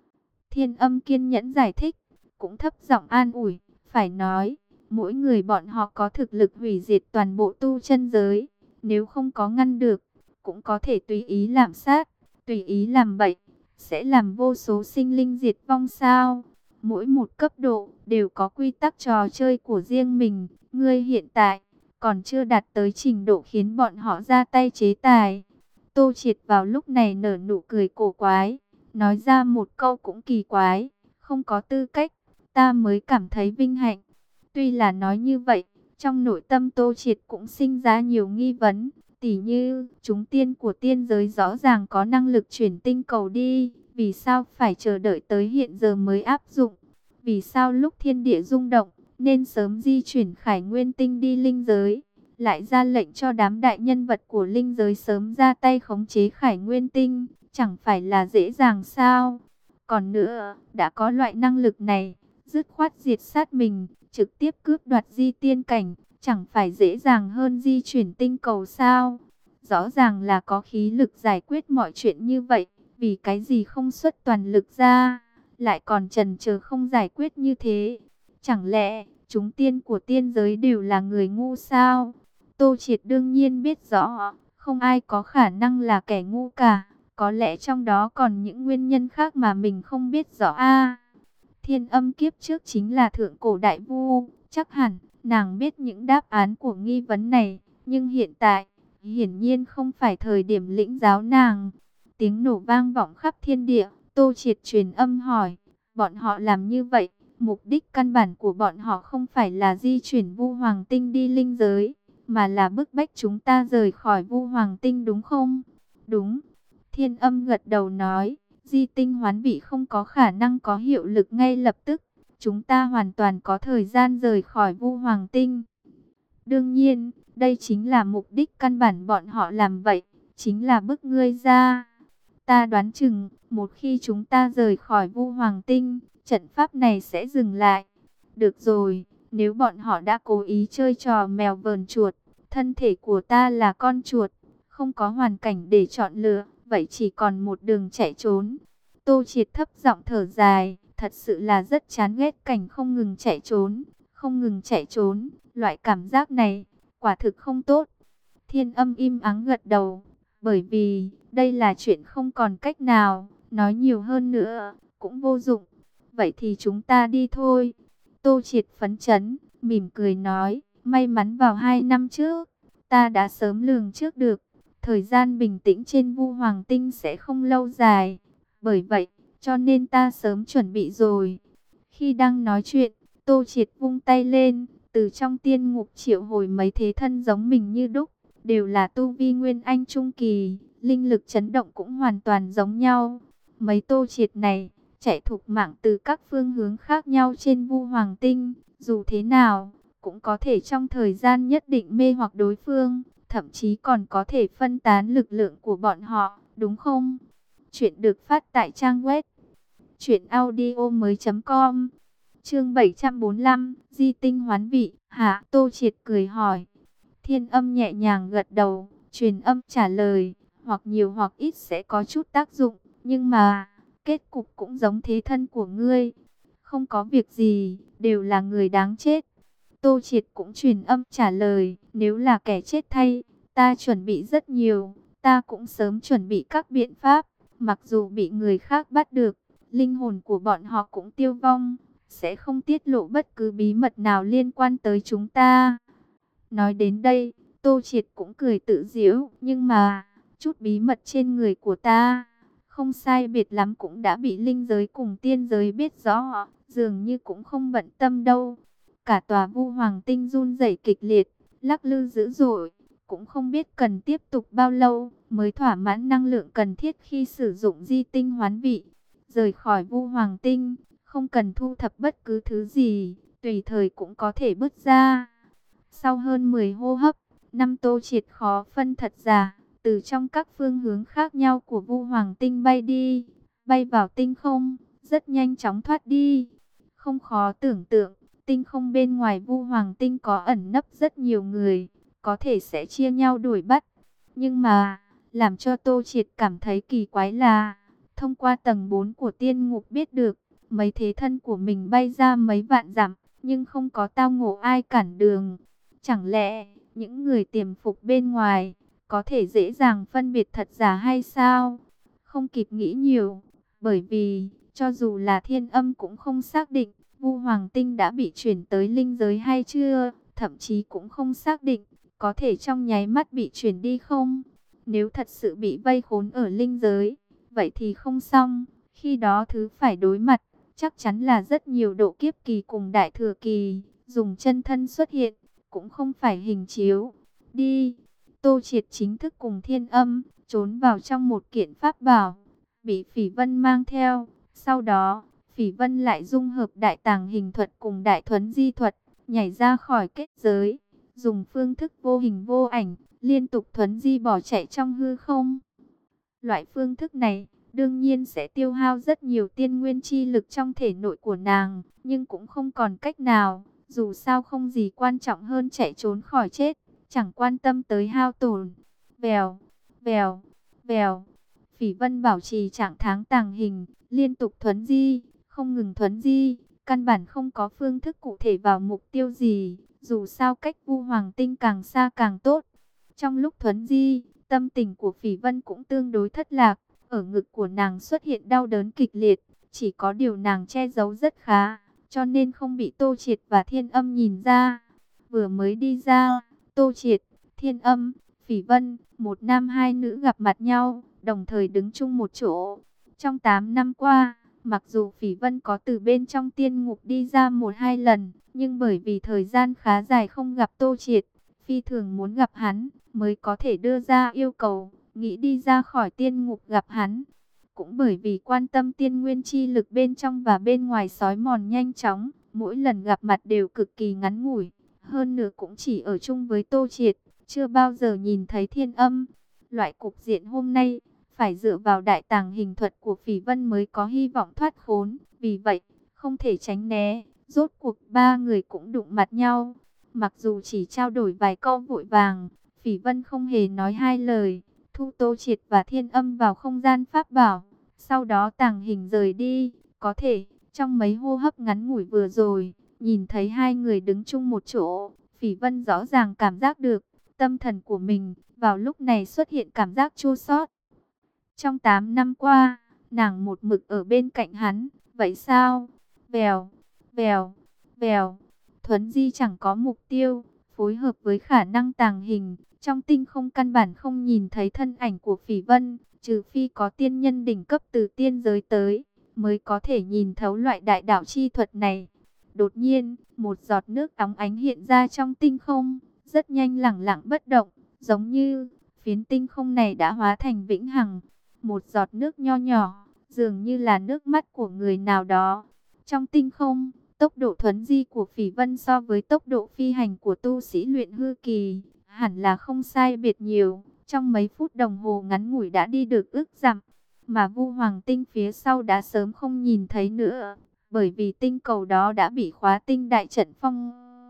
Thiên Âm kiên nhẫn giải thích, cũng thấp giọng an ủi, phải nói, mỗi người bọn họ có thực lực hủy diệt toàn bộ tu chân giới, nếu không có ngăn được, cũng có thể tùy ý làm sát, tùy ý làm bậy, sẽ làm vô số sinh linh diệt vong sao? Mỗi một cấp độ đều có quy tắc trò chơi của riêng mình, ngươi hiện tại còn chưa đạt tới trình độ khiến bọn họ ra tay chế tài. Tô Triệt vào lúc này nở nụ cười cổ quái, nói ra một câu cũng kỳ quái, không có tư cách, ta mới cảm thấy vinh hạnh. Tuy là nói như vậy, trong nội tâm Tô Triệt cũng sinh ra nhiều nghi vấn, tỉ như, chúng tiên của tiên giới rõ ràng có năng lực chuyển tinh cầu đi, vì sao phải chờ đợi tới hiện giờ mới áp dụng? Vì sao lúc thiên địa rung động, nên sớm di chuyển Khải Nguyên Tinh đi linh giới, lại ra lệnh cho đám đại nhân vật của linh giới sớm ra tay khống chế Khải Nguyên Tinh, chẳng phải là dễ dàng sao? Còn nữa, đã có loại năng lực này, dứt khoát diệt sát mình, trực tiếp cướp đoạt di tiên cảnh, chẳng phải dễ dàng hơn di chuyển tinh cầu sao? Rõ ràng là có khí lực giải quyết mọi chuyện như vậy, vì cái gì không xuất toàn lực ra, lại còn chần chờ không giải quyết như thế? Chẳng lẽ chúng tiên của tiên giới đều là người ngu sao? Tô Triệt đương nhiên biết rõ, không ai có khả năng là kẻ ngu cả, có lẽ trong đó còn những nguyên nhân khác mà mình không biết rõ a. Thiên Âm kiếp trước chính là thượng cổ đại vu, chắc hẳn nàng biết những đáp án của nghi vấn này, nhưng hiện tại, hiển nhiên không phải thời điểm lĩnh giáo nàng. Tiếng nổ vang vọng khắp thiên địa, Tô Triệt truyền âm hỏi, bọn họ làm như vậy, mục đích căn bản của bọn họ không phải là di chuyển Vu Hoàng Tinh đi linh giới, mà là bức bách chúng ta rời khỏi Vu Hoàng Tinh đúng không? Đúng. Thiên Âm gật đầu nói, di tinh hoán vị không có khả năng có hiệu lực ngay lập tức, chúng ta hoàn toàn có thời gian rời khỏi Vu Hoàng Tinh. Đương nhiên, đây chính là mục đích căn bản bọn họ làm vậy, chính là bức ngươi ra. Ta đoán chừng, một khi chúng ta rời khỏi Vu Hoàng Tinh, trận pháp này sẽ dừng lại. Được rồi, nếu bọn họ đã cố ý chơi trò mèo vờn chuột, thân thể của ta là con chuột, không có hoàn cảnh để chọn lựa, vậy chỉ còn một đường chạy trốn. Tô Triệt thấp giọng thở dài, thật sự là rất chán ghét cảnh không ngừng chạy trốn, không ngừng chạy trốn, loại cảm giác này, quả thực không tốt. Thiên Âm im ắng gật đầu, bởi vì, đây là chuyện không còn cách nào, nói nhiều hơn nữa, cũng vô dụng. Vậy thì chúng ta đi thôi. Tô Triệt phấn chấn, mỉm cười nói, may mắn vào hai năm trước, ta đã sớm lường trước được, thời gian bình tĩnh trên Vu Hoàng Tinh sẽ không lâu dài. Bởi vậy, cho nên ta sớm chuẩn bị rồi. Khi đang nói chuyện, Tô Triệt vung tay lên, từ trong tiên ngục triệu hồi mấy thế thân giống mình như đúc, đều là tu vi Nguyên Anh Trung Kỳ, linh lực chấn động cũng hoàn toàn giống nhau. Mấy Tô Triệt này, chạy thục mạng từ các phương hướng khác nhau trên Vu Hoàng Tinh, dù thế nào, cũng có thể trong thời gian nhất định mê hoặc đối phương, thậm chí còn có thể phân tán lực lượng của bọn họ, đúng không? Chuyện được phát tại trang web truyện audio mới.com. Chương bảy trăm bốn mươi lăm, Di tinh hoán vị. Hả? Tô Triệt cười hỏi. Thiên Âm nhẹ nhàng gật đầu, truyền âm trả lời, hoặc nhiều hoặc ít sẽ có chút tác dụng, nhưng mà kết cục cũng giống thế thân của ngươi, không có việc gì, đều là người đáng chết. Tô Triệt cũng truyền âm trả lời, nếu là kẻ chết thay, ta chuẩn bị rất nhiều, ta cũng sớm chuẩn bị các biện pháp, mặc dù bị người khác bắt được, linh hồn của bọn họ cũng tiêu vong, sẽ không tiết lộ bất cứ bí mật nào liên quan tới chúng ta. Nói đến đây, Tô Triệt cũng cười tự giễu, nhưng mà, chút bí mật trên người của ta, không sai biệt lắm cũng đã bị linh giới cùng tiên giới biết rõ, dường như cũng không bận tâm đâu. Cả tòa Vu Hoàng Tinh run rẩy kịch liệt, lắc lư dữ dội, cũng không biết cần tiếp tục bao lâu mới thỏa mãn năng lượng cần thiết khi sử dụng di tinh hoán vị. Rời khỏi Vu Hoàng Tinh, không cần thu thập bất cứ thứ gì, tùy thời cũng có thể bước ra. Sau hơn mười hô hấp, năm Tô Triệt khó phân thật giả, từ trong các phương hướng khác nhau của Vu Hoàng Tinh bay đi, bay vào tinh không, rất nhanh chóng thoát đi. Không khó tưởng tượng, tinh không bên ngoài Vu Hoàng Tinh có ẩn nấp rất nhiều người, có thể sẽ chia nhau đuổi bắt. Nhưng mà, làm cho Tô Triệt cảm thấy kỳ quái là, thông qua tầng bốn của tiên ngục biết được, mấy thế thân của mình bay ra mấy vạn dặm, nhưng không có tao ngộ ai cản đường. Chẳng lẽ, những người tiềm phục bên ngoài, có thể dễ dàng phân biệt thật giả hay sao? Không kịp nghĩ nhiều, bởi vì, cho dù là Thiên Âm cũng không xác định, Vu Hoàng Tinh đã bị chuyển tới linh giới hay chưa, thậm chí cũng không xác định, có thể trong nháy mắt bị chuyển đi không? Nếu thật sự bị vây khốn ở linh giới, vậy thì không xong, khi đó thứ phải đối mặt, chắc chắn là rất nhiều độ kiếp kỳ cùng đại thừa kỳ, dùng chân thân xuất hiện, cũng không phải hình chiếu. Đi, Tô Triệt chính thức cùng Thiên Âm, trốn vào trong một kiện pháp bảo, bị Phỉ Vân mang theo, sau đó, Phỉ Vân lại dung hợp đại tàng hình thuật cùng đại thuấn di thuật, nhảy ra khỏi kết giới, dùng phương thức vô hình vô ảnh, liên tục thuấn di bỏ chạy trong hư không. Loại phương thức này, đương nhiên sẽ tiêu hao rất nhiều tiên nguyên chi lực trong thể nội của nàng, nhưng cũng không còn cách nào, dù sao không gì quan trọng hơn chạy trốn khỏi chết, chẳng quan tâm tới hao tổn. Vèo, vèo, vèo, Phỉ Vân bảo trì trạng thái tàng hình, liên tục thuấn di, không ngừng thuấn di, căn bản không có phương thức cụ thể vào mục tiêu gì, dù sao cách Vu Hoàng Tinh càng xa càng tốt. Trong lúc thuấn di, tâm tình của Phỉ Vân cũng tương đối thất lạc, ở ngực của nàng xuất hiện đau đớn kịch liệt, chỉ có điều nàng che giấu rất khá, cho nên không bị Tô Triệt và Thiên Âm nhìn ra. Vừa mới đi ra, Tô Triệt, Thiên Âm, Phỉ Vân, một nam hai nữ gặp mặt nhau, đồng thời đứng chung một chỗ. Trong tám năm qua, mặc dù Phỉ Vân có từ bên trong tiên ngục đi ra một hai lần, nhưng bởi vì thời gian khá dài không gặp Tô Triệt, phi thường muốn gặp hắn, mới có thể đưa ra yêu cầu, nghĩ đi ra khỏi tiên ngục gặp hắn. Cũng bởi vì quan tâm tiên nguyên chi lực bên trong và bên ngoài xói mòn nhanh chóng, mỗi lần gặp mặt đều cực kỳ ngắn ngủi, hơn nữa cũng chỉ ở chung với Tô Triệt, chưa bao giờ nhìn thấy Thiên Âm. Loại cục diện hôm nay, phải dựa vào đại tàng hình thuật của Phỉ Vân mới có hy vọng thoát khốn, vì vậy, không thể tránh né, rốt cuộc ba người cũng đụng mặt nhau. Mặc dù chỉ trao đổi vài câu vội vàng, Phỉ Vân không hề nói hai lời, thu Tô Triệt và Thiên Âm vào không gian pháp bảo, sau đó tàng hình rời đi. Có thể, trong mấy hô hấp ngắn ngủi vừa rồi, nhìn thấy hai người đứng chung một chỗ, Phỉ Vân rõ ràng cảm giác được, tâm thần của mình, vào lúc này xuất hiện cảm giác chua xót. Trong tám năm qua, nàng một mực ở bên cạnh hắn, vậy sao? Vèo, vèo, vèo. Thuấn di chẳng có mục tiêu, phối hợp với khả năng tàng hình, trong tinh không căn bản không nhìn thấy thân ảnh của Phỉ Vân, trừ phi có tiên nhân đỉnh cấp từ tiên giới tới, mới có thể nhìn thấu loại đại đạo chi thuật này. Đột nhiên, một giọt nước óng ánh hiện ra trong tinh không, rất nhanh lẳng lặng bất động, giống như phiến tinh không này đã hóa thành vĩnh hằng. Một giọt nước nho nhỏ, dường như là nước mắt của người nào đó. Trong tinh không, tốc độ thuấn di của Phỉ Vân so với tốc độ phi hành của tu sĩ luyện hư kỳ, hẳn là không sai biệt nhiều. Trong mấy phút đồng hồ ngắn ngủi đã đi được ước dặm, mà Vu Hoàng Tinh phía sau đã sớm không nhìn thấy nữa, bởi vì tinh cầu đó đã bị khóa tinh đại trận phong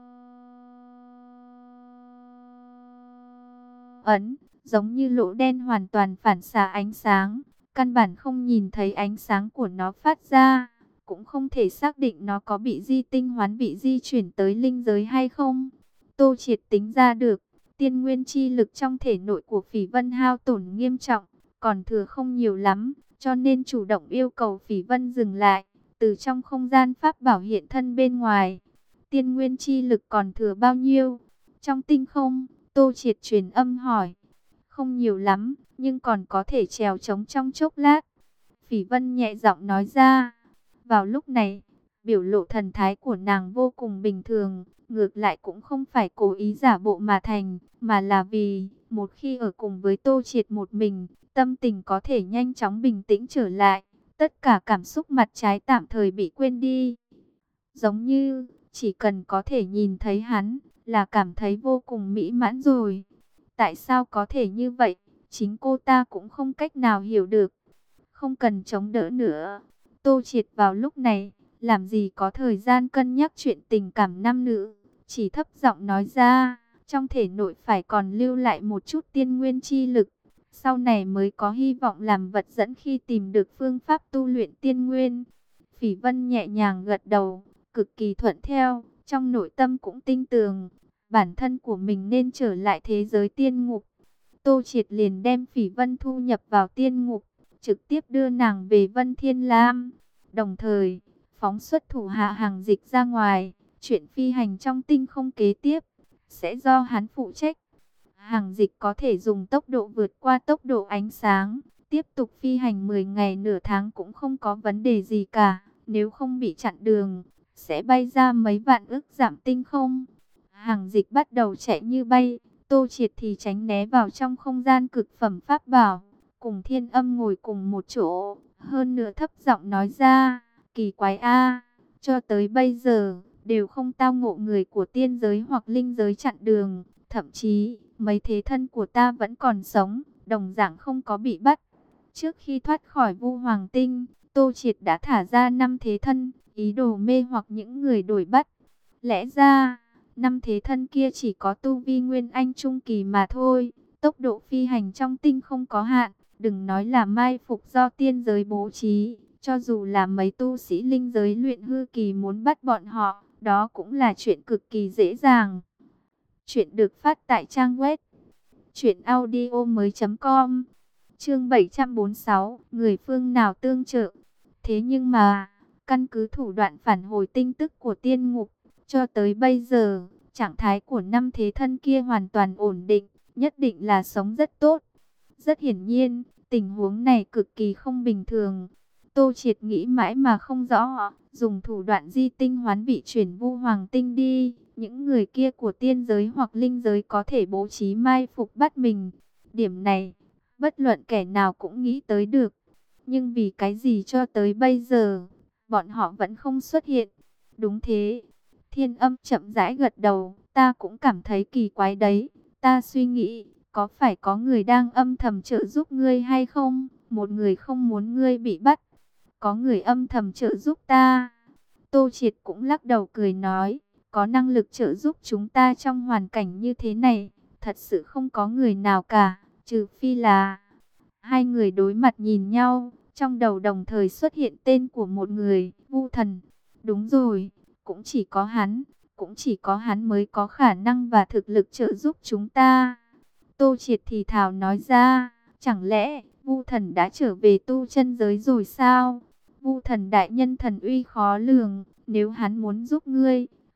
ấn, giống như lỗ đen hoàn toàn phản xạ ánh sáng, căn bản không nhìn thấy ánh sáng của nó phát ra, cũng không thể xác định nó có bị di tinh hoán vị di chuyển tới linh giới hay không. Tô Triệt tính ra được, tiên nguyên chi lực trong thể nội của Phỉ Vân hao tổn nghiêm trọng, còn thừa không nhiều lắm, cho nên chủ động yêu cầu Phỉ Vân dừng lại, từ trong không gian pháp bảo hiện thân bên ngoài. Tiên nguyên chi lực còn thừa bao nhiêu? Trong tinh không, Tô Triệt truyền âm hỏi. Không nhiều lắm, nhưng còn có thể trèo trống trong chốc lát. Phỉ Vân nhẹ giọng nói ra. Vào lúc này, biểu lộ thần thái của nàng vô cùng bình thường, ngược lại cũng không phải cố ý giả bộ mà thành, mà là vì, một khi ở cùng với Tô Triệt một mình, tâm tình có thể nhanh chóng bình tĩnh trở lại, tất cả cảm xúc mặt trái tạm thời bị quên đi. Giống như, chỉ cần có thể nhìn thấy hắn, là cảm thấy vô cùng mỹ mãn rồi. Tại sao có thể như vậy, chính cô ta cũng không cách nào hiểu được. Không cần chống đỡ nữa. Tô Triệt vào lúc này, làm gì có thời gian cân nhắc chuyện tình cảm nam nữ, chỉ thấp giọng nói ra, trong thể nội phải còn lưu lại một chút tiên nguyên chi lực, sau này mới có hy vọng làm vật dẫn khi tìm được phương pháp tu luyện tiên nguyên. Phỉ Vân nhẹ nhàng gật đầu, cực kỳ thuận theo, trong nội tâm cũng tin tưởng, bản thân của mình nên trở lại thế giới tiên ngục. Tô Triệt liền đem Phỉ Vân thu nhập vào tiên ngục, trực tiếp đưa nàng về Vân Thiên Lam. Đồng thời, phóng xuất thủ hạ hàng dịch ra ngoài, chuyện phi hành trong tinh không kế tiếp, sẽ do hắn phụ trách. Hàng dịch có thể dùng tốc độ vượt qua tốc độ ánh sáng, tiếp tục phi hành mười ngày nửa tháng cũng không có vấn đề gì cả, nếu không bị chặn đường, sẽ bay ra mấy vạn ức dặm tinh không. Hàng dịch bắt đầu chạy như bay, Tô Triệt thì tránh né vào trong không gian cực phẩm pháp bảo, cùng Thiên Âm ngồi cùng một chỗ, hơn nữa thấp giọng nói ra, kỳ quái a, cho tới bây giờ, đều không tao ngộ người của tiên giới hoặc linh giới chặn đường, thậm chí, mấy thế thân của ta vẫn còn sống, đồng dạng không có bị bắt. Trước khi thoát khỏi Vu Hoàng Tinh, Tô Triệt đã thả ra năm thế thân, ý đồ mê hoặc những người đuổi bắt. Lẽ ra, năm thế thân kia chỉ có tu vi nguyên anh trung kỳ mà thôi, tốc độ phi hành trong tinh không có hạn, đừng nói là mai phục do tiên giới bố trí, cho dù là mấy tu sĩ linh giới luyện hư kỳ muốn bắt bọn họ, đó cũng là chuyện cực kỳ dễ dàng. Chuyện được phát tại trang web truyện audio mới chấm com. Chương bảy trăm bốn mươi sáu, người phương nào tương trợ. Thế nhưng mà, căn cứ thủ đoạn phản hồi tin tức của tiên ngục, cho tới bây giờ, trạng thái của năm thế thân kia hoàn toàn ổn định, nhất định là sống rất tốt. Rất hiển nhiên, tình huống này cực kỳ không bình thường. Tô Triệt nghĩ mãi mà không rõ, dùng thủ đoạn di tinh hoán vị chuyển Vu Hoàng Tinh đi, những người kia của tiên giới hoặc linh giới có thể bố trí mai phục bắt mình. Điểm này, bất luận kẻ nào cũng nghĩ tới được. Nhưng vì cái gì cho tới bây giờ, bọn họ vẫn không xuất hiện. Đúng thế, Thiên Âm chậm rãi gật đầu, ta cũng cảm thấy kỳ quái đấy. Ta suy nghĩ, có phải có người đang âm thầm trợ giúp ngươi hay không? Một người không muốn ngươi bị bắt. Có người âm thầm trợ giúp ta. Tô Triệt cũng lắc đầu cười nói, có năng lực trợ giúp chúng ta trong hoàn cảnh như thế này, thật sự không có người nào cả, trừ phi là... Hai người đối mặt nhìn nhau, trong đầu đồng thời xuất hiện tên của một người, Vu Thần. Đúng rồi, cũng chỉ có hắn, cũng chỉ có hắn mới có khả năng và thực lực trợ giúp chúng ta. Tô Triệt thì thào nói ra, chẳng lẽ Vu Thần đã trở về tu chân giới rồi sao? Vu Thần đại nhân thần uy khó lường, nếu hắn muốn giúp ngươi,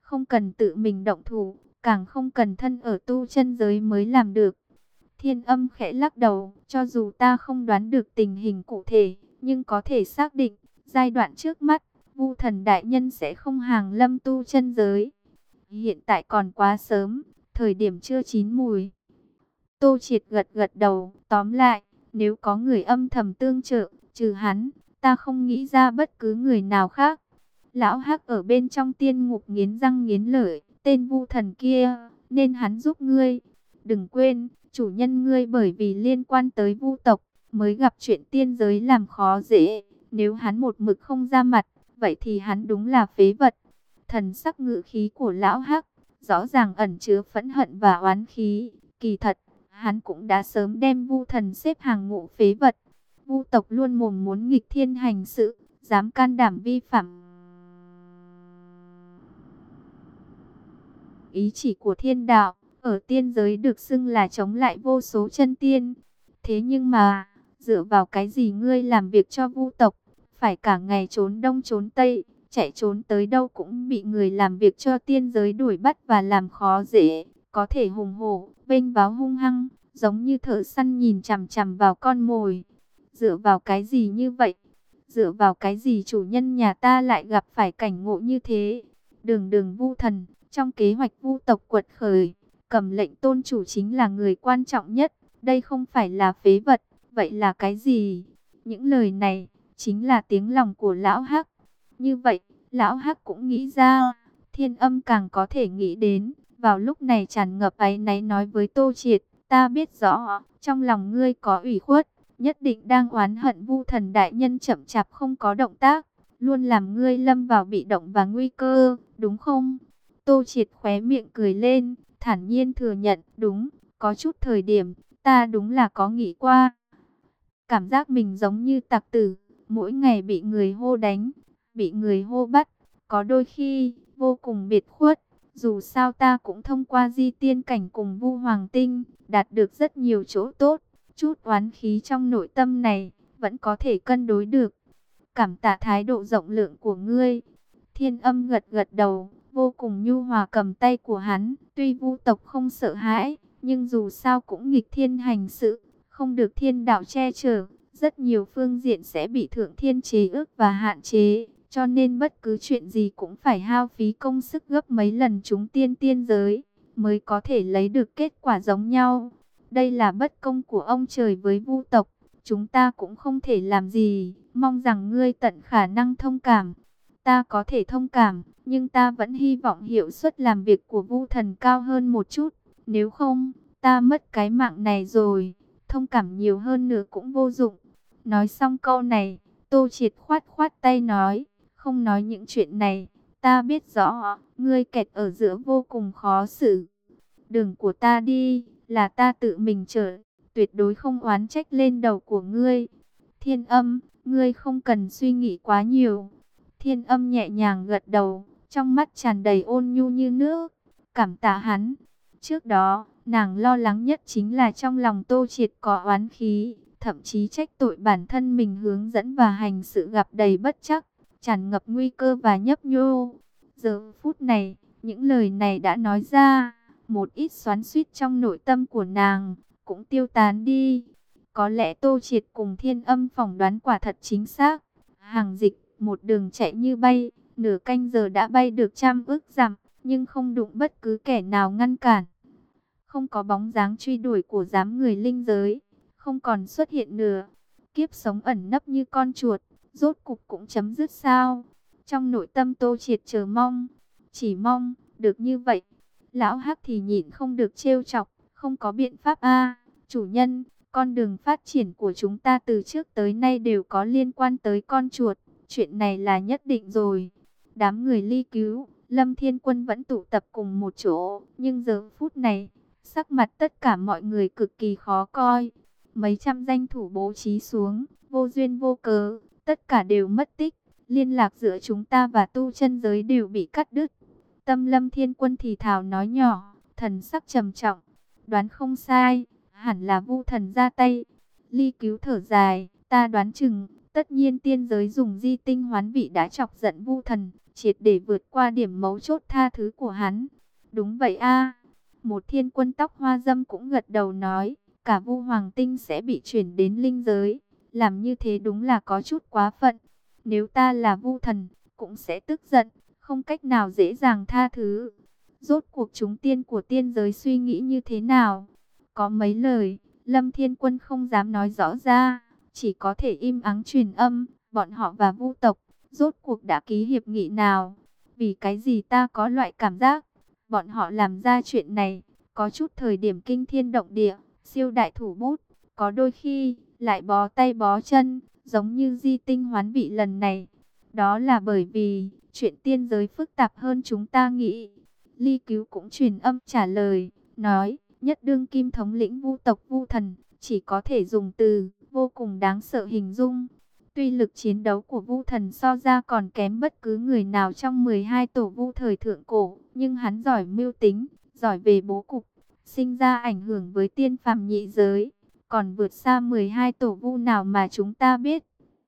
không cần tự mình động thủ, càng không cần thân ở tu chân giới mới làm được. Thiên Âm khẽ lắc đầu, cho dù ta không đoán được tình hình cụ thể, nhưng có thể xác định, giai đoạn trước mắt, Vu Thần đại nhân sẽ không hàng lâm tu chân giới. Hiện tại còn quá sớm, thời điểm chưa chín mùi. Tô Triệt gật gật đầu, tóm lại, nếu có người âm thầm tương trợ, trừ hắn, ta không nghĩ ra bất cứ người nào khác. Lão Hắc ở bên trong tiên ngục nghiến răng nghiến lợi, tên Vu Thần kia, nên hắn giúp ngươi. Đừng quên, chủ nhân ngươi bởi vì liên quan tới Vu tộc, mới gặp chuyện tiên giới làm khó dễ. Nếu hắn một mực không ra mặt, vậy thì hắn đúng là phế vật. Thần sắc ngự khí của Lão Hắc, rõ ràng ẩn chứa phẫn hận và oán khí. Kỳ thật, hắn cũng đã sớm đem Vu Thần xếp hàng ngũ phế vật. Vu tộc luôn mồm muốn nghịch thiên hành sự, dám can đảm vi phạm ý chỉ của thiên đạo, ở tiên giới được xưng là chống lại vô số chân tiên. Thế nhưng mà, dựa vào cái gì ngươi làm việc cho Vu tộc, phải cả ngày trốn đông trốn tây, chạy trốn tới đâu cũng bị người làm việc cho tiên giới đuổi bắt và làm khó dễ, có thể hùng hổ, vênh váo hung hăng, giống như thợ săn nhìn chằm chằm vào con mồi. Dựa vào cái gì như vậy? Dựa vào cái gì chủ nhân nhà ta lại gặp phải cảnh ngộ như thế? Đường đường Vu Thần, trong kế hoạch Vu tộc quật khởi, cầm lệnh tôn chủ chính là người quan trọng nhất. Đây không phải là phế vật, vậy là cái gì? Những lời này, chính là tiếng lòng của Lão Hắc. Như vậy, Lão Hắc cũng nghĩ ra, Thiên Âm càng có thể nghĩ đến. Vào lúc này tràn ngập áy náy nói với Tô Triệt, ta biết rõ, trong lòng ngươi có ủy khuất, nhất định đang oán hận Vu Thần đại nhân chậm chạp không có động tác, luôn làm ngươi lâm vào bị động và nguy cơ, đúng không? Tô Triệt khóe miệng cười lên, thản nhiên thừa nhận, đúng, có chút thời điểm, ta đúng là có nghĩ qua. Cảm giác mình giống như tặc tử, mỗi ngày bị người hô đánh, bị người hô bắt, có đôi khi, vô cùng biệt khuất. Dù sao ta cũng thông qua di tiên cảnh cùng Vu Hoàng Tinh, đạt được rất nhiều chỗ tốt. Chút oán khí trong nội tâm này, vẫn có thể cân đối được. Cảm tạ thái độ rộng lượng của ngươi. Thiên Âm gật gật đầu, vô cùng nhu hòa cầm tay của hắn. Tuy Vu tộc không sợ hãi, nhưng dù sao cũng nghịch thiên hành sự, không được thiên đạo che chở. Rất nhiều phương diện sẽ bị thượng thiên chế ước và hạn chế. Cho nên bất cứ chuyện gì cũng phải hao phí công sức gấp mấy lần chúng tiên tiên giới, mới có thể lấy được kết quả giống nhau. Đây là bất công của ông trời với Vu tộc, chúng ta cũng không thể làm gì, mong rằng ngươi tận khả năng thông cảm. Ta có thể thông cảm, nhưng ta vẫn hy vọng hiệu suất làm việc của Vu Thần cao hơn một chút, nếu không, ta mất cái mạng này rồi, thông cảm nhiều hơn nữa cũng vô dụng. Nói xong câu này, Tô Triệt khoát khoát tay nói, không nói những chuyện này, ta biết rõ, ngươi kẹt ở giữa vô cùng khó xử. Đường của ta đi, là ta tự mình trở, tuyệt đối không oán trách lên đầu của ngươi. Thiên Âm, ngươi không cần suy nghĩ quá nhiều. Thiên Âm nhẹ nhàng gật đầu, trong mắt tràn đầy ôn nhu như nước, cảm tạ hắn. Trước đó, nàng lo lắng nhất chính là trong lòng Tô Triệt có oán khí, thậm chí trách tội bản thân mình hướng dẫn và hành sự gặp đầy bất trắc, tràn ngập nguy cơ và nhấp nhô. Giờ phút này, những lời này đã nói ra, một ít xoắn xuýt trong nội tâm của nàng cũng tiêu tán đi. Có lẽ Tô Triệt cùng Thiên Âm phỏng đoán quả thật chính xác. Hàng Dịch một đường chạy như bay, nửa canh giờ đã bay được trăm ức dặm, nhưng không đụng bất cứ kẻ nào ngăn cản. Không có bóng dáng truy đuổi của đám người linh giới, không còn xuất hiện nữa. Kiếp sống ẩn nấp như con chuột, rốt cục cũng chấm dứt sao? Trong nội tâm Tô Triệt chờ mong, chỉ mong được như vậy. Lão Hắc thì nhịn không được trêu chọc, không có biện pháp a, chủ nhân, con đường phát triển của chúng ta từ trước tới nay đều có liên quan tới con chuột, chuyện này là nhất định rồi. Đám người Ly Cứu, Lâm Thiên Quân vẫn tụ tập cùng một chỗ, nhưng giờ phút này, sắc mặt tất cả mọi người cực kỳ khó coi. Mấy trăm danh thủ bố trí xuống, vô duyên vô cớ, tất cả đều mất tích, liên lạc giữa chúng ta và tu chân giới đều bị cắt đứt. Tâm Lâm Thiên Quân thì thào nói nhỏ, thần sắc trầm trọng, đoán không sai, hẳn là Vu Thần ra tay. Ly Cứu thở dài, ta đoán chừng, tất nhiên tiên giới dùng di tinh hoán vị đã chọc giận Vu Thần, triệt để vượt qua điểm mấu chốt tha thứ của hắn. Đúng vậy a. Một thiên quân tóc hoa dâm cũng gật đầu nói, cả Vu Hoàng Tinh sẽ bị chuyển đến linh giới. Làm như thế đúng là có chút quá phận. Nếu ta là Vu Thần, cũng sẽ tức giận, không cách nào dễ dàng tha thứ. Rốt cuộc chúng tiên của tiên giới suy nghĩ như thế nào? Có mấy lời, Lâm Thiên Quân không dám nói rõ ra, chỉ có thể im ắng truyền âm, bọn họ và Vu tộc, rốt cuộc đã ký hiệp nghị nào? Vì cái gì ta có loại cảm giác, bọn họ làm ra chuyện này, có chút thời điểm kinh thiên động địa, siêu đại thủ bút, có đôi khi, lại bó tay bó chân, giống như di tinh hoán vị lần này. Đó là bởi vì, chuyện tiên giới phức tạp hơn chúng ta nghĩ. Ly Cứu cũng truyền âm trả lời, nói, nhất đương kim thống lĩnh Vu tộc Vu Thần, chỉ có thể dùng từ, vô cùng đáng sợ hình dung. Tuy lực chiến đấu của Vu Thần so ra còn kém bất cứ người nào trong mười hai tổ Vu thời thượng cổ, nhưng hắn giỏi mưu tính, giỏi về bố cục, sinh ra ảnh hưởng với tiên phàm nhị giới, còn vượt xa mười hai tổ Vu nào mà chúng ta biết.